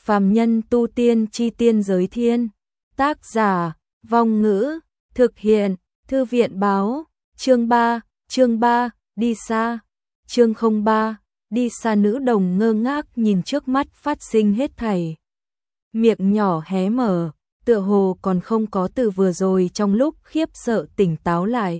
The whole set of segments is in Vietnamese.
Phàm nhân tu tiên chi tiên giới thiên. Tác giả, Vong Ngữ, thực hiện, Thư viện báo, chương 3, đi xa, chương 03, đi xa. Nữ đồng ngơ ngác nhìn trước mắt phát sinh hết thảy. Miệng nhỏ hé mở, tựa hồ còn không có từ vừa rồi trong lúc khiếp sợ tỉnh táo lại.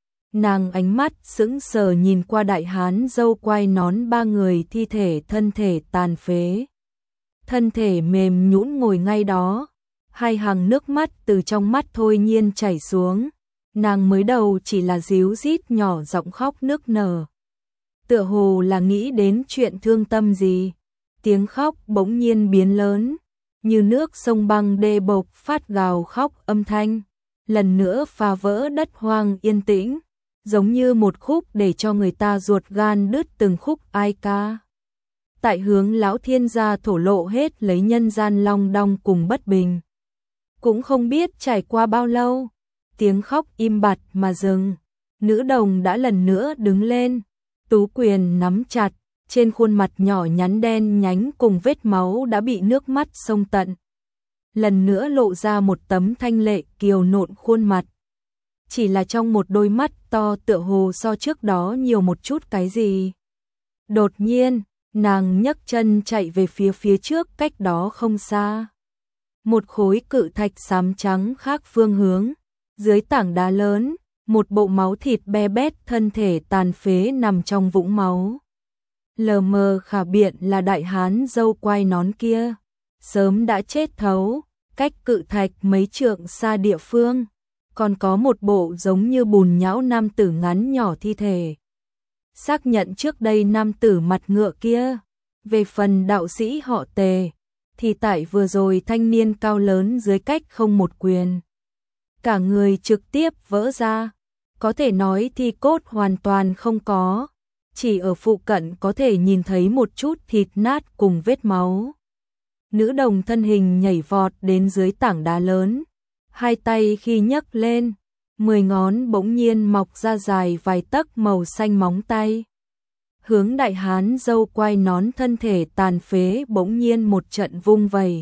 Nàng ánh mắt sững sờ nhìn qua đại hán râu quai nón ba người thi thể, thân thể tàn phế. Thân thể mềm nhũn ngồi ngay đó, hai hàng nước mắt từ trong mắt thôi nhiên chảy xuống. Nàng mới đầu chỉ là ríu rít nhỏ giọng khóc nức nở. Tựa hồ là nghĩ đến chuyện thương tâm gì. Tiếng khóc bỗng nhiên biến lớn, như nước sông băng đê bộc phát gào khóc âm thanh. Lần nữa phá vỡ đất hoang yên tĩnh, giống như một khúc để cho người ta ruột gan đứt từng khúc ai ca. Tại hướng lão thiên gia thổ lộ hết lấy nhân gian long đong cùng bất bình. Cũng không biết trải qua bao lâu, tiếng khóc im bặt mà dừng. Nữ đồng đã lần nữa đứng lên, tú quyền nắm chặt, trên khuôn mặt nhỏ nhắn đen nhánh cùng vết máu đã bị nước mắt xông tận. Lần nữa lộ ra một tấm thanh lệ kiều nộn khuôn mặt. Chỉ là trong một đôi mắt to tựa hồ so trước đó nhiều một chút cái gì. Đột nhiên, nàng nhấc chân chạy về phía trước, cách đó không xa. Một khối cự thạch xám trắng khác phương hướng, dưới tảng đá lớn, một bộ máu thịt be bét thân thể tàn phế nằm trong vũng máu. Lờ mờ khả biện là đại hán râu quai nón kia, sớm đã chết thấu, cách cự thạch mấy trượng xa địa phương. Còn có một bộ giống như bùn nhão nam tử ngắn nhỏ thi thể. Xác nhận trước đây nam tử mặt ngựa kia. Về phần đạo sĩ họ Tề, thì tại vừa rồi thanh niên cao lớn dưới cách không một quyền. Cả người trực tiếp vỡ ra, có thể nói thi cốt hoàn toàn không có, chỉ ở phụ cận có thể nhìn thấy một chút thịt nát cùng vết máu. Nữ đồng thân hình nhảy vọt đến dưới tảng đá lớn, hai tay khi nhấc lên, 10 ngón bỗng nhiên mọc ra dài vài tấc màu xanh móng tay. Hướng đại hán râu quai nón thân thể tàn phế bỗng nhiên một trận vung vẩy.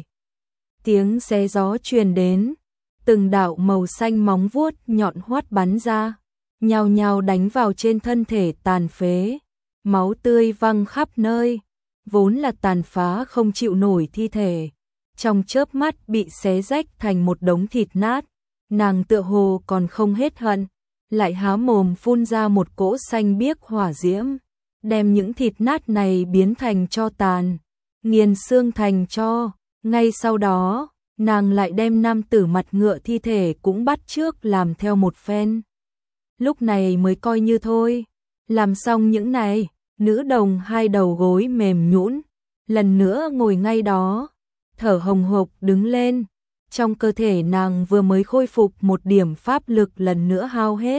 Tiếng xé gió truyền đến, từng đạo màu xanh móng vuốt nhọn hoắt bắn ra, nhào nhào đánh vào trên thân thể tàn phế. Máu tươi văng khắp nơi, vốn là tàn phá không chịu nổi thi thể. Trong chớp mắt bị xé rách thành một đống thịt nát, nàng tựa hồ còn không hết hận, lại há mồm phun ra một cỗ xanh biếc hỏa diễm, đem những thịt nát này biến thành tro tàn, nghiền xương thành tro. Ngay sau đó, nàng lại đem nam tử mặt ngựa thi thể cũng bắt chước làm theo một phen. Lúc này mới coi như thôi, làm xong những này, nữ đồng hai đầu gối mềm nhũn, lần nữa ngồi ngay đó, thở hồng hộc đứng lên. Trong cơ thể nàng vừa mới khôi phục một điểm pháp lực lần nữa hao hết.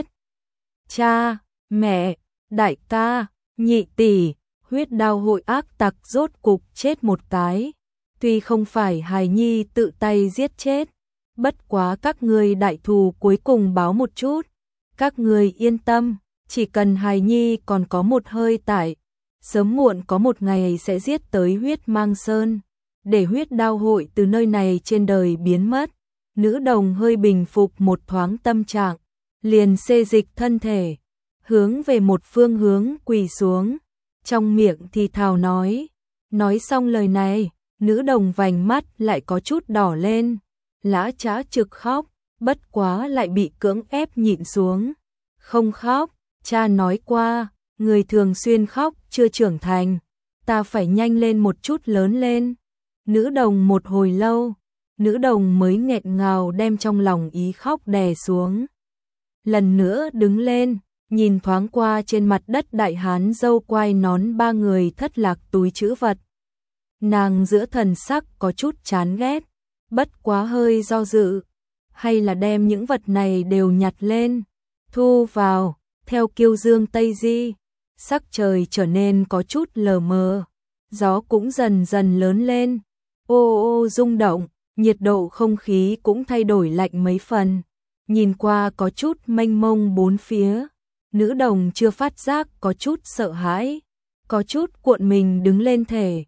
Cha, mẹ, đại ca, nhị tỷ, huyết đao hội ác tặc rốt cục chết một cái. Tuy không phải hài nhi tự tay giết chết, bất quá các ngươi đại thù cuối cùng báo một chút. Các ngươi yên tâm, chỉ cần hài nhi còn có một hơi tại, sớm muộn có một ngày sẽ giết tới huyết mang sơn, để huyết đao hội từ nơi này trên đời biến mất. Nữ đồng hơi bình phục một thoáng tâm trạng, liền xê dịch thân thể, hướng về một phương hướng quỳ xuống, trong miệng thì thào nói. Nói xong lời này, nữ đồng vành mắt lại có chút đỏ lên, lã chã trực khóc, bất quá lại bị cưỡng ép nhịn xuống. Không khóc, cha nói qua, người thường xuyên khóc chưa trưởng thành, ta phải nhanh lên một chút lớn lên. Nữ đồng một hồi lâu, nữ đồng mới nghẹn ngào đem trong lòng ý khóc đè xuống. Lần nữa đứng lên, nhìn thoáng qua trên mặt đất đại hán râu quai nón ba người thất lạc túi trữ vật. Nàng giữa thần sắc có chút chán ghét, bất quá hơi do dự, hay là đem những vật này đều nhặt lên, thu vào. Theo kiêu dương Tây Di, sắc trời trở nên có chút lờ mờ, gió cũng dần dần lớn lên, ô ô rung động, nhiệt độ không khí cũng thay đổi lạnh mấy phần, nhìn qua có chút mênh mông bốn phía. Nữ đồng chưa phát giác có chút sợ hãi, có chút cuộn mình đứng lên thể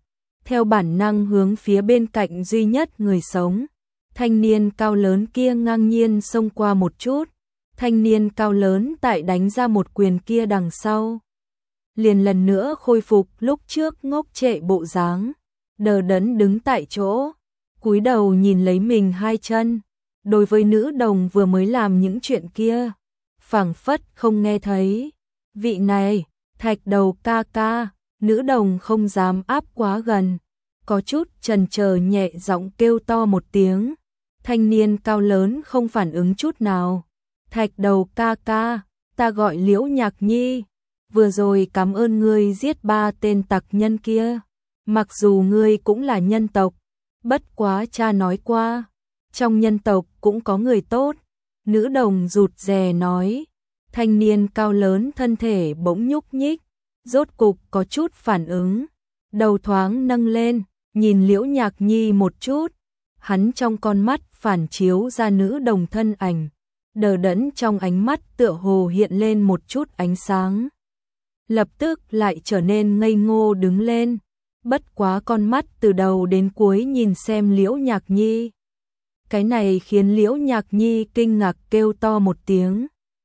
theo bản năng hướng phía bên cạnh duy nhất người sống. Thanh niên cao lớn kia ngang nhiên xông qua một chút, thanh niên cao lớn tại đánh ra một quyền kia đằng sau. Liền lần nữa khôi phục lúc trước ngốc trệ bộ dáng, đờ đẫn đứng tại chỗ, cúi đầu nhìn lấy mình hai chân. Đối với nữ đồng vừa mới làm những chuyện kia, phảng phất không nghe thấy. Vị này, Thạch Đầu ca ca, nữ đồng không dám áp quá gần, có chút chần chờ nhẹ giọng kêu to một tiếng. Thanh niên cao lớn không phản ứng chút nào. Thạch Đầu ca ca, ta gọi Liễu Nhạc Nhi, vừa rồi cảm ơn ngươi giết 3 tên tặc nhân kia. Mặc dù ngươi cũng là nhân tộc, bất quá cha nói qua, trong nhân tộc cũng có người tốt. Nữ đồng rụt rè nói. Thanh niên cao lớn thân thể bỗng nhúc nhích, rốt cục có chút phản ứng, đầu thoáng nâng lên, nhìn Liễu Nhạc Nhi một chút. Hắn trong con mắt phản chiếu ra nữ đồng thân ảnh, đờ đẫn trong ánh mắt tựa hồ hiện lên một chút ánh sáng. Lập tức lại trở nên ngây ngô đứng lên, bất quá con mắt từ đầu đến cuối nhìn xem Liễu Nhạc Nhi. Cái này khiến Liễu Nhạc Nhi kinh ngạc kêu to một tiếng,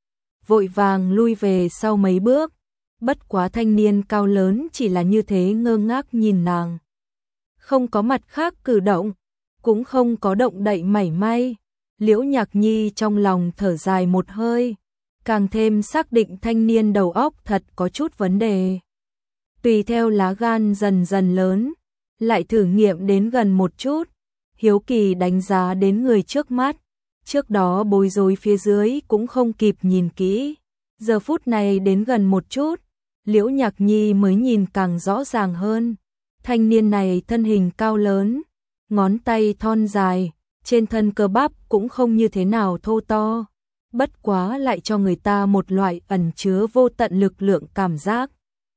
vội vàng lui về sau mấy bước. Bất quá thanh niên cao lớn chỉ là như thế ngơ ngác nhìn nàng, không có mặt khác cử động, cũng không có động đậy mảy may. Liễu Nhạc Nhi trong lòng thở dài một hơi, càng thêm xác định thanh niên đầu óc thật có chút vấn đề. Tùy theo lá gan dần dần lớn, lại thử nghiệm đến gần một chút, hiếu kỳ đánh giá đến người trước mắt. Trước đó bối rối phía dưới cũng không kịp nhìn kỹ, giờ phút này đến gần một chút, Liễu Nhạc Nhi mới nhìn càng rõ ràng hơn. Thanh niên này thân hình cao lớn, ngón tay thon dài, trên thân cơ bắp cũng không như thế nào thô to, bất quá lại cho người ta một loại ẩn chứa vô tận lực lượng cảm giác.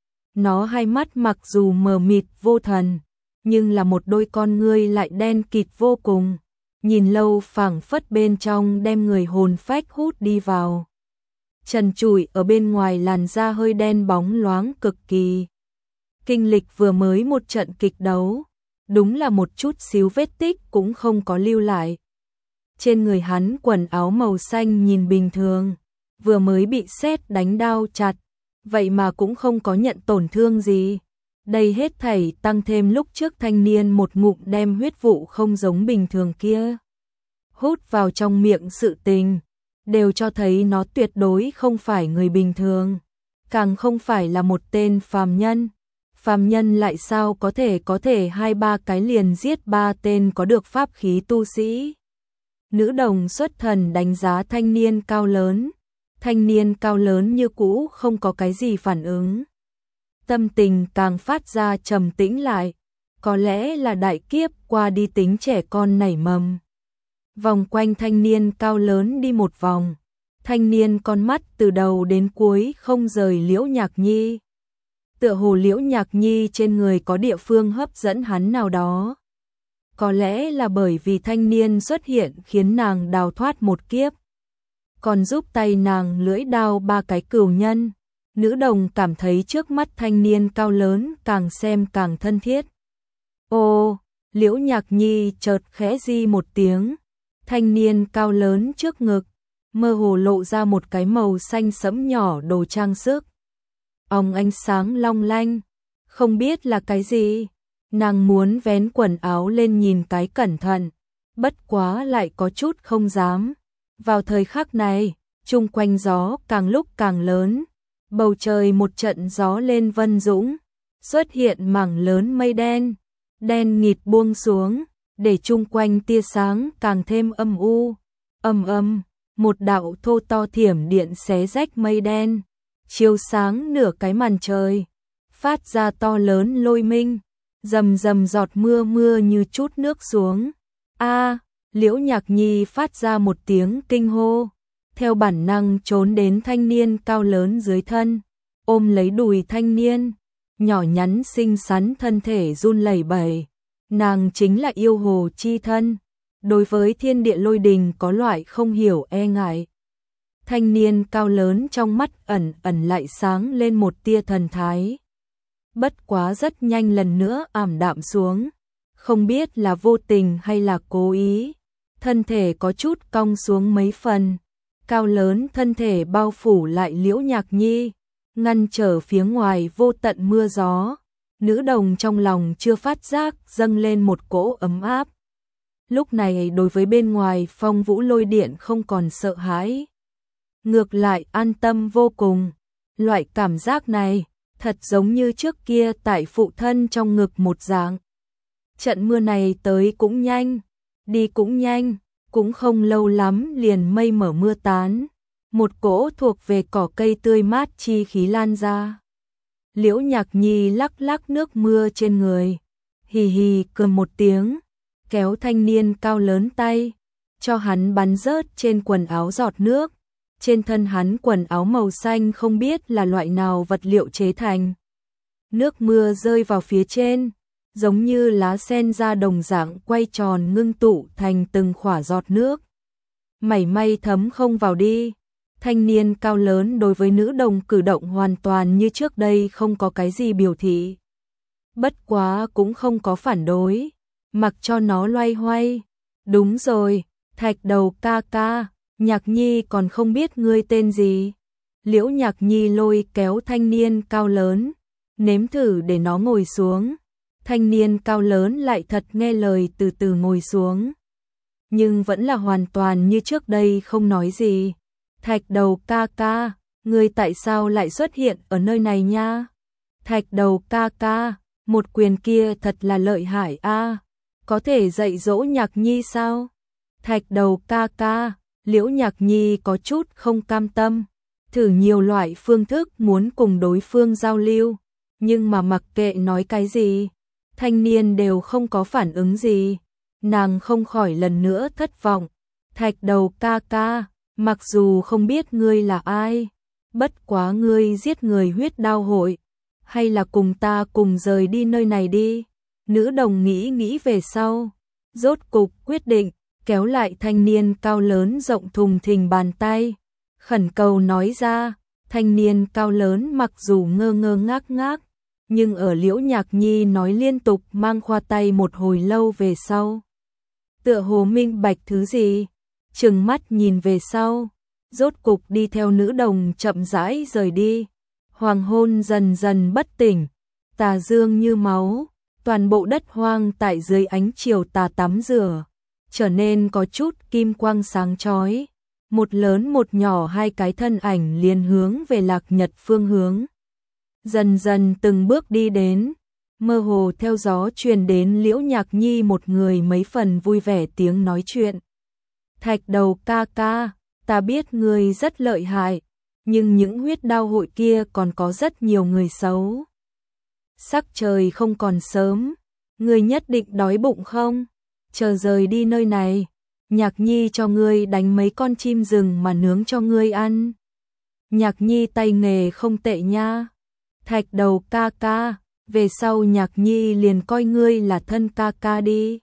Nó hai mắt mặc dù mờ mịt vô thần, nhưng là một đôi con ngươi lại đen kịt vô cùng, nhìn lâu phảng phất bên trong đem người hồn phách hút đi vào. Trần trụi ở bên ngoài làn da hơi đen bóng loáng cực kỳ. Kinh lịch vừa mới một trận kịch đấu, đúng là một chút xíu vết tích cũng không có lưu lại. Trên người hắn quần áo màu xanh nhìn bình thường, vừa mới bị sét đánh đau chặt, vậy mà cũng không có nhận tổn thương gì. Đây hết thảy tăng thêm lúc trước thanh niên một ngụm đem huyết vụ không giống bình thường kia hút vào trong miệng sự tình, đều cho thấy nó tuyệt đối không phải người bình thường, càng không phải là một tên phàm nhân. Phàm nhân lại sao có thể 2-3 cái liền giết 3 tên có được pháp khí tu sĩ. Nữ đồng xuất thần đánh giá thanh niên cao lớn. Thanh niên cao lớn như cũ không có cái gì phản ứng. Tâm tình càng phát ra trầm tĩnh lại. Có lẽ là đại kiếp qua đi tính trẻ con nảy mầm. Vòng quanh thanh niên cao lớn đi một vòng. Thanh niên con mắt từ đầu đến cuối không rời Liễu Nhạc Nhi. Tựa hồ Liễu Nhạc Nhi trên người có địa phương hấp dẫn hắn nào đó. Có lẽ là bởi vì thanh niên xuất hiện khiến nàng đào thoát một kiếp, còn giúp tay nàng lưỡi đao 3 cái cừu nhân. Nữ đồng cảm thấy trước mắt thanh niên cao lớn càng xem càng thân thiết. Ô, Liễu Nhạc Nhi chợt khẽ di một tiếng, thanh niên cao lớn trước ngực, mơ hồ lộ ra một cái màu xanh sẫm nhỏ đồ trang sức. Ánh sáng long lanh, không biết là cái gì. Nàng muốn vén quần áo lên nhìn cái cẩn thận, bất quá lại có chút không dám. Vào thời khắc này, chung quanh gió càng lúc càng lớn, bầu trời một trận gió lên vân dũng, xuất hiện mảng lớn mây đen, đen nghịt buông xuống, để chung quanh tia sáng càng thêm âm u. Một đạo thô to thiểm điện xé rách mây đen, chiếu sáng nửa cái màn trời, phát ra to lớn lôi minh, rầm rầm giọt mưa như chút nước xuống. A, Liễu Nhạc Nhi phát ra một tiếng kinh hô, theo bản năng trốn đến thanh niên cao lớn dưới thân, ôm lấy đùi thanh niên, nhỏ nhắn xinh xắn thân thể run lẩy bẩy. Nàng chính là yêu hồ chi thân, đối với thiên địa lôi đình có loại không hiểu e ngại. Thanh niên cao lớn trong mắt ẩn lại sáng lên một tia thần thái. bất quá rất nhanh lần nữa ảm đạm xuống, không biết là vô tình hay là cố ý, thân thể có chút cong xuống mấy phần, cao lớn thân thể bao phủ lại Liễu Nhạc Nhi, ngăn trở phía ngoài vô tận mưa gió. Nữ đồng trong lòng chưa phát giác dâng lên một cỗ ấm áp. Lúc này đối với bên ngoài phong vũ lôi điện không còn sợ hãi, ngược lại an tâm vô cùng. Loại cảm giác này thật giống như trước kia tại phụ thân trong ngực một dạng. Trận mưa này tới cũng nhanh, đi cũng nhanh, cũng không lâu lắm liền mây mở mưa tán, một cỗ thuộc về cỏ cây tươi mát chi khí lan ra. Liễu Nhạc Nhi lắc lắc nước mưa trên người, hì hì cười một tiếng, kéo thanh niên cao lớn tay, cho hắn bắn rớt trên quần áo giọt nước. Trên thân hắn quần áo màu xanh không biết là loại nào vật liệu chế thành. Nước mưa rơi vào phía trên, giống như lá sen ra đồng dạng quay tròn ngưng tụ thành từng khỏa giọt nước. Mảy may thấm không vào đi. Thanh niên cao lớn đối với nữ đồng cử động hoàn toàn như trước đây không có cái gì biểu thị. Bất quá cũng không có phản đối, mặc cho nó loay hoay. Đúng rồi, Thạch Đầu ca ca, Nhạc Nhi còn không biết ngươi tên gì. Liễu Nhạc Nhi lôi kéo thanh niên cao lớn, nếm thử để nó ngồi xuống. Thanh niên cao lớn lại thật nghe lời từ từ ngồi xuống. Nhưng vẫn là hoàn toàn như trước đây không nói gì. Thạch Đầu ca ca, ngươi tại sao lại xuất hiện ở nơi này nha? Thạch Đầu ca ca, một quyền kia thật là lợi hại a, có thể dạy dỗ Nhạc Nhi sao? Thạch Đầu ca ca, Liễu Nhạc Nhi có chút không cam tâm, thử nhiều loại phương thức muốn cùng đối phương giao lưu, nhưng mà mặc kệ nói cái gì, thanh niên đều không có phản ứng gì, nàng không khỏi lần nữa thất vọng. Thạch Đầu ca ca, mặc dù không biết ngươi là ai, bất quá ngươi giết người huyết đao hội, hay là cùng ta cùng rời đi nơi này đi. Nữ đồng nghĩ về sau, rốt cục quyết định, kéo lại thanh niên cao lớn rộng thùng thình bàn tay, khẩn cầu nói ra. Thanh niên cao lớn mặc dù ngơ ngơ ngác ngác, nhưng ở Liễu Nhạc Nhi nói liên tục mang khoa tay một hồi lâu về sau, tựa hồ minh bạch thứ gì, trừng mắt nhìn về sau, rốt cục đi theo nữ đồng chậm rãi rời đi. Hoàng hôn dần dần bất tỉnh, tà dương như máu, toàn bộ đất hoang tại dưới ánh chiều tà tắm rửa, trở nên có chút kim quang sáng chói. Một lớn một nhỏ hai cái thân ảnh liền hướng về Lạc Nhật phương hướng. Dần dần từng bước đi đến, mơ hồ theo gió truyền đến Liễu Nhạc Nhi một người mấy phần vui vẻ tiếng nói chuyện. Thạch Đầu ca ca, ta biết ngươi rất lợi hại, nhưng những huyết đao hội kia còn có rất nhiều người xấu. Sắc trời không còn sớm, ngươi nhất định đói bụng không? Chờ rời đi nơi này, Nhạc Nhi cho ngươi đánh mấy con chim rừng mà nướng cho ngươi ăn. Nhạc Nhi tay nghề không tệ nha. Thạch Đầu ca ca, về sau Nhạc Nhi liền coi ngươi là thân ca ca đi.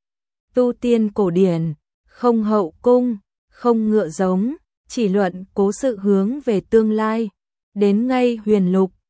Tu tiên cổ điển, không hậu cung, không ngựa giống, chỉ luận cố sự hướng về tương lai. Đến ngay huyền lục,